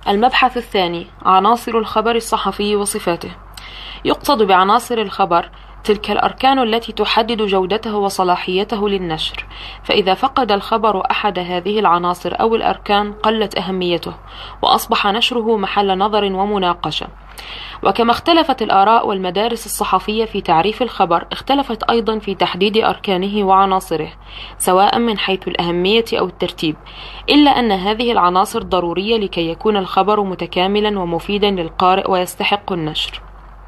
المبحث الثاني: عناصر الخبر الصحفي وصفاته. يقصد بعناصر الخبر تلك الأركان التي تحدد جودته وصلاحيته للنشر، فإذا فقد الخبر أحد هذه العناصر أو الأركان قلت أهميته، وأصبح نشره محل نظر ومناقشة. وكما اختلفت الآراء والمدارس الصحفية في تعريف الخبر، اختلفت أيضا في تحديد أركانه وعناصره، سواء من حيث الأهمية أو الترتيب، إلا أن هذه العناصر ضرورية لكي يكون الخبر متكاملا ومفيدا للقارئ ويستحق النشر.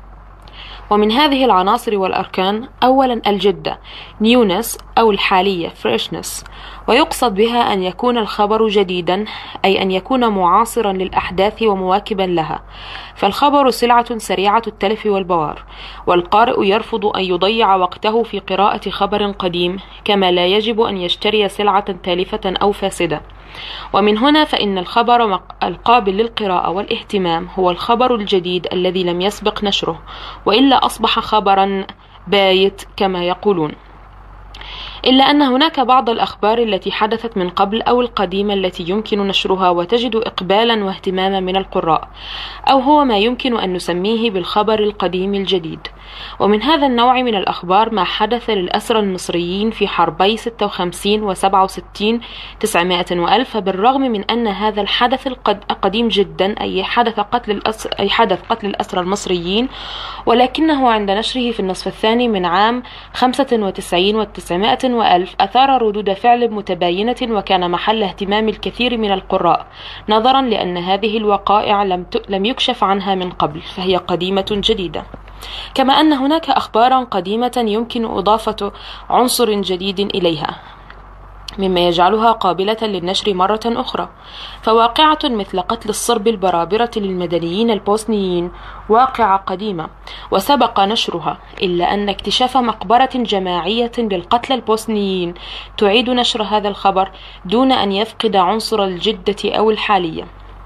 ومن هذه العناصر والأركان: أولا الجدة newness أو الحالية freshness، ويقصد بها أن يكون الخبر جديدا، أي أن يكون معاصرا للأحداث ومواكبا لها، فالخبر سلعة سريعة التلف والبوار، والقارئ يرفض أن يضيع وقته في قراءة خبر قديم، كما لا يجب أن يشتري سلعة تالفة أو فاسدة. ومن هنا فإن الخبر القابل للقراءة والاهتمام هو الخبر الجديد الذي لم يسبق نشره، وإلا أصبح خبرا بايت كما يقولون. إلا أن هناك بعض الأخبار التي حدثت من قبل أو القديمة التي يمكن نشرها وتجد إقبالا واهتماما من القراء، أو هو ما يمكن أن نسميه بالخبر القديم الجديد. ومن هذا النوع من الأخبار ما حدث للأسرى المصريين في حربي 56 و67 900 وألف، بالرغم من أن هذا الحدث قديم جدا، أي حدث قتل الأسرى المصريين، ولكنه عند نشره في النصف الثاني من عام 95 و900 وألف أثار ردود فعل متباينة، وكان محل اهتمام الكثير من القراء، نظرا لأن هذه الوقائع لم يكشف عنها من قبل، فهي قديمة جديدة. كما أن هناك أخبارا قديمة يمكن إضافة عنصر جديد إليها، مما يجعلها قابلة للنشر مرة أخرى. فواقعة مثل قتل الصرب البرابرة للمدنيين البوسنيين واقعة قديمة وسبق نشرها، إلا أن اكتشاف مقبرة جماعية للقتلى البوسنيين تعيد نشر هذا الخبر دون أن يفقد عنصر الجدة أو الحالية.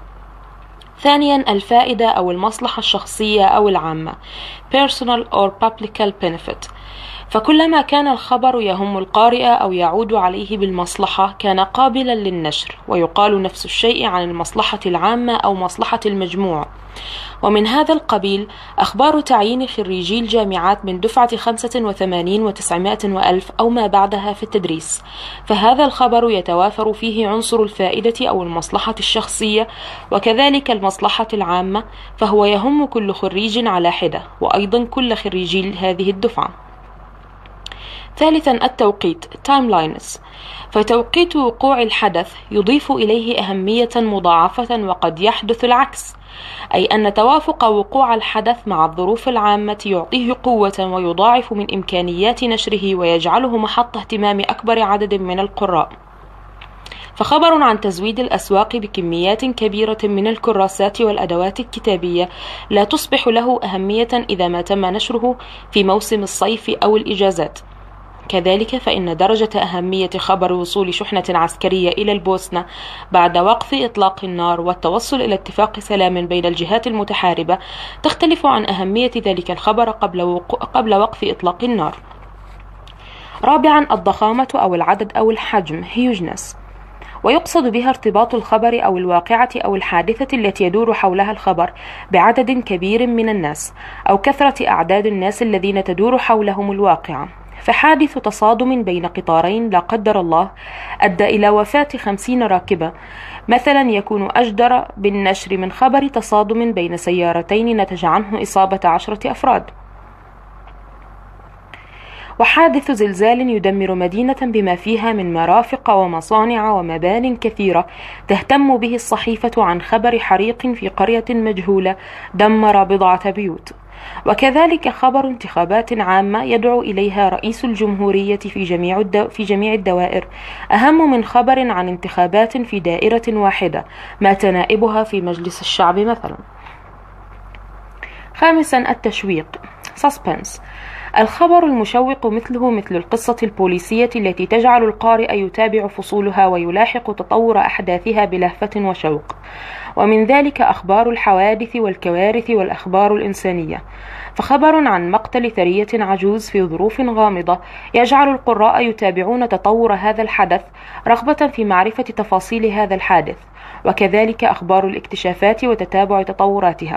ثانيا الفائدة أو المصلحة الشخصية أو العامة personal or public benefit، فكلما كان الخبر يهم القارئ أو يعود عليه بالمصلحة كان قابلا للنشر، ويقال نفس الشيء عن المصلحة العامة أو مصلحة المجموع. ومن هذا القبيل أخبار تعيين خريجي الجامعات من دفعة 85 و900 وألف أو ما بعدها في التدريس، فهذا الخبر يتوافر فيه عنصر الفائدة أو المصلحة الشخصية، وكذلك المصلحة العامة، فهو يهم كل خريج على حدة، وأيضا كل خريجي هذه الدفعة. ثالثا التوقيت timelines، فتوقيت وقوع الحدث يضيف إليه أهمية مضاعفة، وقد يحدث العكس، أي أن توافق وقوع الحدث مع الظروف العامة يعطيه قوة ويضاعف من إمكانيات نشره ويجعله محط اهتمام أكبر عدد من القراء. فخبر عن تزويد الأسواق بكميات كبيرة من الكراسات والأدوات الكتابية لا تصبح له أهمية إذا ما تم نشره في موسم الصيف أو الإجازات. كذلك فإن درجة أهمية خبر وصول شحنة عسكرية إلى البوسنة بعد وقف إطلاق النار والتوصل إلى اتفاق سلام بين الجهات المتحاربة تختلف عن أهمية ذلك الخبر قبل وقف إطلاق النار. رابعا الضخامة أو العدد أو الحجم hugeness، ويقصد بها ارتباط الخبر أو الواقعة أو الحادثة التي يدور حولها الخبر بعدد كبير من الناس، أو كثرة أعداد الناس الذين تدور حولهم الواقعة. فحادث تصادم بين قطارين لا قدر الله أدى إلى وفاة 50 راكبة مثلا يكون أجدر بالنشر من خبر تصادم بين سيارتين نتج عنه إصابة 10 أفراد. وحادث زلزال يدمر مدينة بما فيها من مرافق ومصانع ومبان كثيرة تهتم به الصحيفة عن خبر حريق في قرية مجهولة دمر بضعة بيوت. وكذلك خبر انتخابات عامة يدعو إليها رئيس الجمهورية في جميع الدوائر أهم من خبر عن انتخابات في دائرة واحدة مات نائبها في مجلس الشعب مثلا. خامسا التشويق Suspense. الخبر المشوق مثله مثل القصة البوليسية التي تجعل القارئ يتابع فصولها ويلاحق تطور أحداثها بلهفة وشوق، ومن ذلك أخبار الحوادث والكوارث والأخبار الإنسانية. فخبر عن مقتل ثرية عجوز في ظروف غامضة يجعل القراء يتابعون تطور هذا الحدث رغبة في معرفة تفاصيل هذا الحادث، وكذلك أخبار الاكتشافات وتتابع تطوراتها.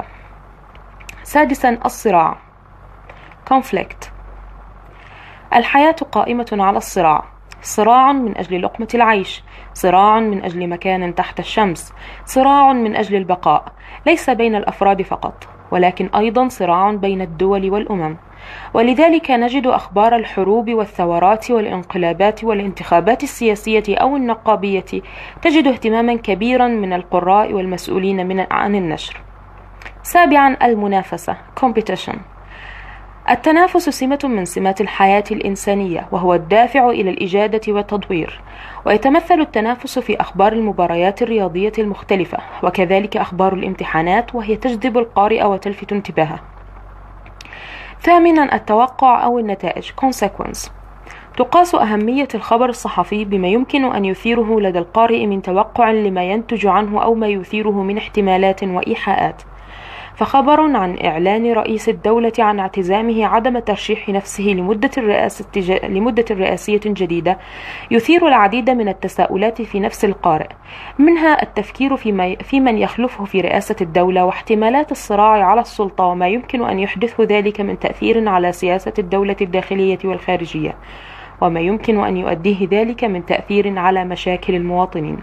سادسا، الصراع conflict. الحياة قائمة على الصراع، صراع من أجل لقمة العيش، صراع من أجل مكان تحت الشمس، صراع من أجل البقاء، ليس بين الأفراد فقط ولكن أيضا صراع بين الدول والأمم. ولذلك نجد أخبار الحروب والثورات والانقلابات والانتخابات السياسية أو النقابية تجد اهتماما كبيرا من القراء والمسؤولين عن النشر. سابعا، المنافسة competition. التنافس سمة من سمات الحياة الإنسانية، وهو الدافع إلى الإجادة والتطوير، ويتمثل التنافس في أخبار المباريات الرياضية المختلفة، وكذلك أخبار الامتحانات، وهي تجذب القارئ وتلفت انتباهه. ثامنا، التوقع أو النتائج consequence. تقاس أهمية الخبر الصحفي بما يمكن أن يثيره لدى القارئ من توقع لما ينتج عنه أو ما يثيره من احتمالات وإيحاءات. فخبر عن إعلان رئيس الدولة عن اعتزامه عدم ترشيح نفسه لمدة رئاسية جديدة يثير العديد من التساؤلات في نفس القارئ، منها التفكير في من يخلفه في رئاسة الدولة، واحتمالات الصراع على السلطة وما يمكن أن يحدثه ذلك من تأثير على سياسة الدولة الداخلية والخارجية، وما يمكن أن يؤديه ذلك من تأثير على مشاكل المواطنين.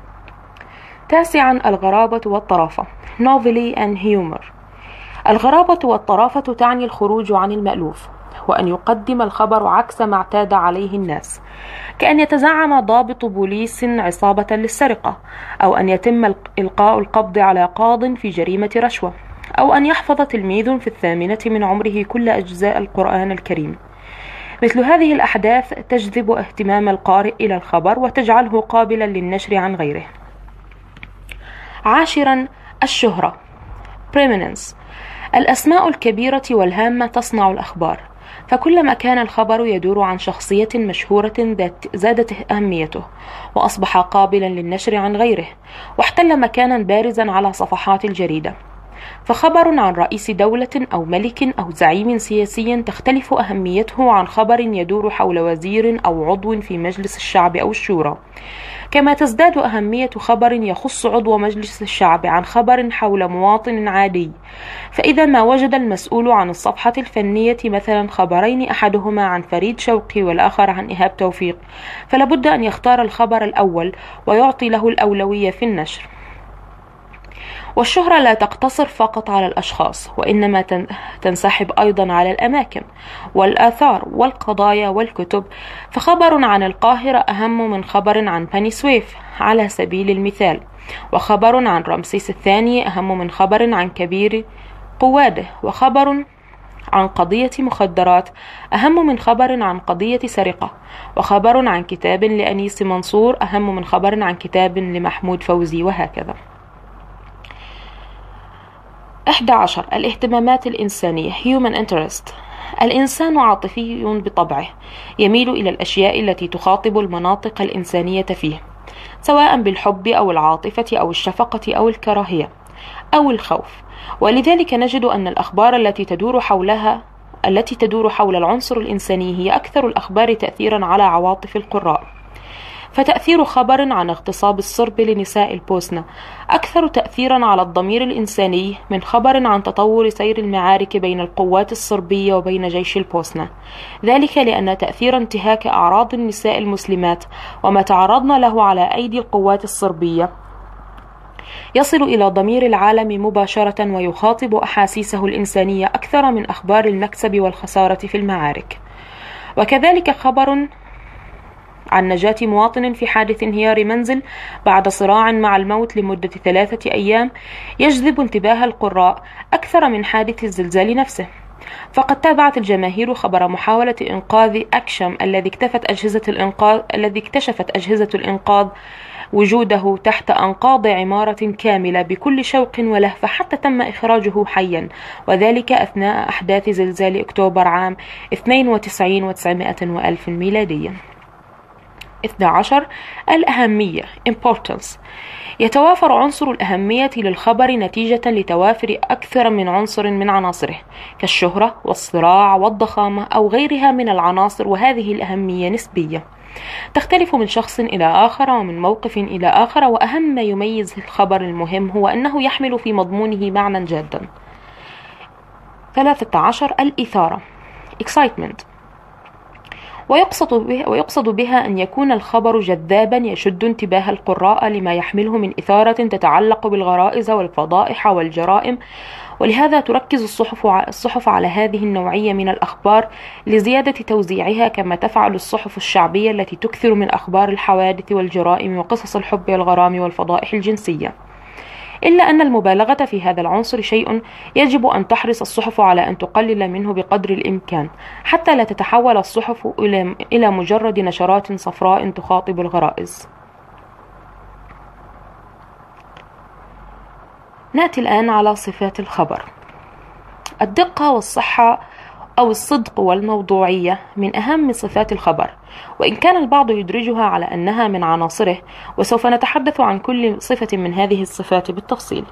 تاسعا، الغرابة والطرافة novelty and humor. الغرابة والطرافة تعني الخروج عن المألوف، وأن يقدم الخبر عكس ما اعتاد عليه الناس، كأن يتزعم ضابط بوليس عصابة للسرقة، أو أن يتم إلقاء القبض على قاض في جريمة رشوة، أو أن يحفظ تلميذ في 8 من عمره كل أجزاء القرآن الكريم. مثل هذه الأحداث تجذب اهتمام القارئ إلى الخبر وتجعله قابلا للنشر عن غيره. عاشرا، الشهرة prominence. الأسماء الكبيرة والهامة تصنع الأخبار، فكلما كان الخبر يدور عن شخصية مشهورة زادت أهميته، وأصبح قابلا للنشر عن غيره، واحتل مكانا بارزا على صفحات الجريدة. فخبر عن رئيس دولة أو ملك أو زعيم سياسي تختلف أهميته عن خبر يدور حول وزير أو عضو في مجلس الشعب أو الشورى، كما تزداد أهمية خبر يخص عضو مجلس الشعب عن خبر حول مواطن عادي. فإذا ما وجد المسؤول عن الصفحة الفنية مثلا خبرين أحدهما عن فريد شوقي والآخر عن إيهاب توفيق، فلابد أن يختار الخبر الأول ويعطي له الأولوية في النشر. والشهرة لا تقتصر فقط على الأشخاص، وإنما تنسحب أيضا على الأماكن والآثار والقضايا والكتب، فخبر عن القاهرة أهم من خبر عن بني سويف على سبيل المثال، وخبر عن رمسيس الثاني أهم من خبر عن كبير قواده، وخبر عن قضية مخدرات أهم من خبر عن قضية سرقة، وخبر عن كتاب لأنيس منصور أهم من خبر عن كتاب لمحمود فوزي، وهكذا. 11. الاهتمامات الإنسانية human interest. الإنسان عاطفي بطبعه، يميل إلى الأشياء التي تخاطب المناطق الإنسانية فيه، سواء بالحب أو العاطفة أو الشفقة أو الكراهية أو الخوف. ولذلك نجد أن الأخبار التي تدور حول العنصر الإنساني هي أكثر الأخبار تأثيرا على عواطف القراء. فتأثير خبر عن اغتصاب الصرب لنساء البوسنة أكثر تأثيرا على الضمير الإنساني من خبر عن تطور سير المعارك بين القوات الصربية وبين جيش البوسنة، ذلك لأن تأثير انتهاك أعراض النساء المسلمات وما تعرضن له على أيدي القوات الصربية يصل إلى ضمير العالم مباشرة ويخاطب أحاسيسه الإنسانية أكثر من أخبار المكسب والخسارة في المعارك. وكذلك خبر عن نجاة مواطن في حادث انهيار منزل بعد صراع مع الموت لمدة 3 أيام يجذب انتباه القراء أكثر من حادث الزلزال نفسه. فقد تابعت الجماهير خبر محاولة إنقاذ أكشم الذي اكتشفت أجهزة الإنقاذ وجوده تحت أنقاض عمارة كاملة بكل شوق ولهفة حتى تم إخراجه حيا، وذلك أثناء أحداث زلزال أكتوبر عام 92 و900 وألف ميلادية. 12. الأهمية importance. يتوافر عنصر الأهمية للخبر نتيجة لتوافر أكثر من عنصر من عناصره كالشهرة والصراع والضخامة أو غيرها من العناصر، وهذه الأهمية نسبية تختلف من شخص إلى آخر ومن موقف إلى آخر، وأهم ما يميز الخبر المهم هو أنه يحمل في مضمونه معنى جادا. 13. الإثارة excitement. ويقصد بها أن يكون الخبر جذابا يشد انتباه القراء لما يحمله من إثارة تتعلق بالغرائز والفضائح والجرائم، ولهذا تركز الصحف على هذه النوعية من الأخبار لزيادة توزيعها، كما تفعل الصحف الشعبية التي تكثر من أخبار الحوادث والجرائم وقصص الحب والغرام والفضائح الجنسية. إلا أن المبالغة في هذا العنصر شيء يجب أن تحرص الصحف على أن تقلل منه بقدر الإمكان، حتى لا تتحول الصحف إلى مجرد نشرات صفراء تخاطب الغرائز. نأتي الآن على صفات الخبر. الدقة والصحة أو الصدق والموضوعية من أهم صفات الخبر، وإن كان البعض يدرجها على أنها من عناصره، وسوف نتحدث عن كل صفة من هذه الصفات بالتفصيل.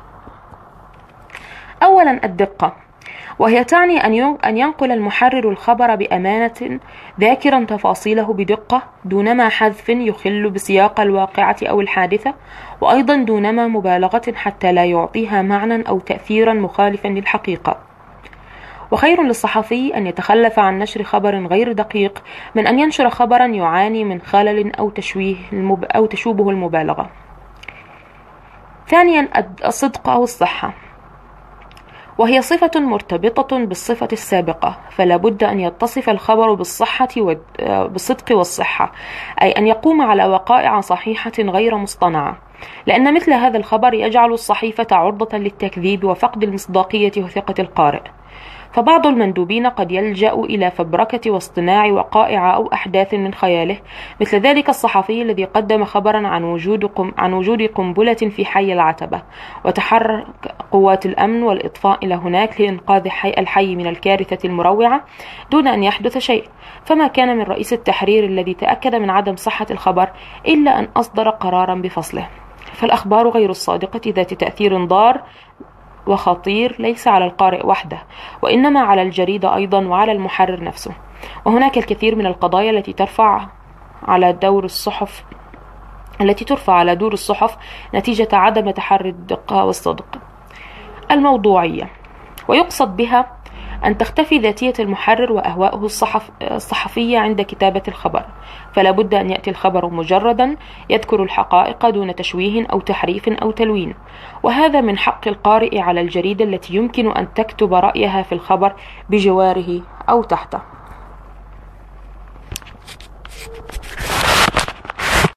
أولا الدقة، وهي تعني أن ينقل المحرر الخبر بأمانة ذاكرا تفاصيله بدقة دونما حذف يخل بسياق الواقعة أو الحادثة، وأيضا دونما مبالغة حتى لا يعطيها معنى أو تأثيرا مخالفا للحقيقة. وخير للصحفي أن يتخلف عن نشر خبر غير دقيق من أن ينشر خبرا يعاني من خلل أو تشوبه المبالغة. ثانيا الصدق أو الصحة، وهي صفة مرتبطة بالصفة السابقة، فلا بد أن يتصف الخبر بالصدق والصحة، أي أن يقوم على وقائع صحيحة غير مصطنعة، لأن مثل هذا الخبر يجعل الصحيفة عرضة للتكذيب وفقد المصداقية وثقة القارئ. فبعض المندوبين قد يلجأ إلى فبركة واصطناع وقائع أو أحداث من خياله، مثل ذلك الصحفي الذي قدم خبرا عن وجود قنبلة في حي العتبة، وتحرك قوات الأمن والإطفاء إلى هناك لإنقاذ الحي من الكارثة المروعة دون أن يحدث شيء، فما كان من رئيس التحرير الذي تأكد من عدم صحة الخبر إلا أن أصدر قرارا بفصله. فالأخبار غير الصادقة ذات تأثير ضار وخطير ليس على القارئ وحده، وإنما على الجريدة أيضا وعلى المحرر نفسه. وهناك الكثير من القضايا التي ترفع على دور الصحف نتيجة عدم تحري الدقة والصدق. الموضوعية، ويقصد بها أن تختفي ذاتية المحرر وأهواؤه الصحفية عند كتابة الخبر، فلا بد أن يأتي الخبر مجردا يذكر الحقائق دون تشويه أو تحريف أو تلوين، وهذا من حق القارئ على الجريدة التي يمكن أن تكتب رأيها في الخبر بجواره أو تحته.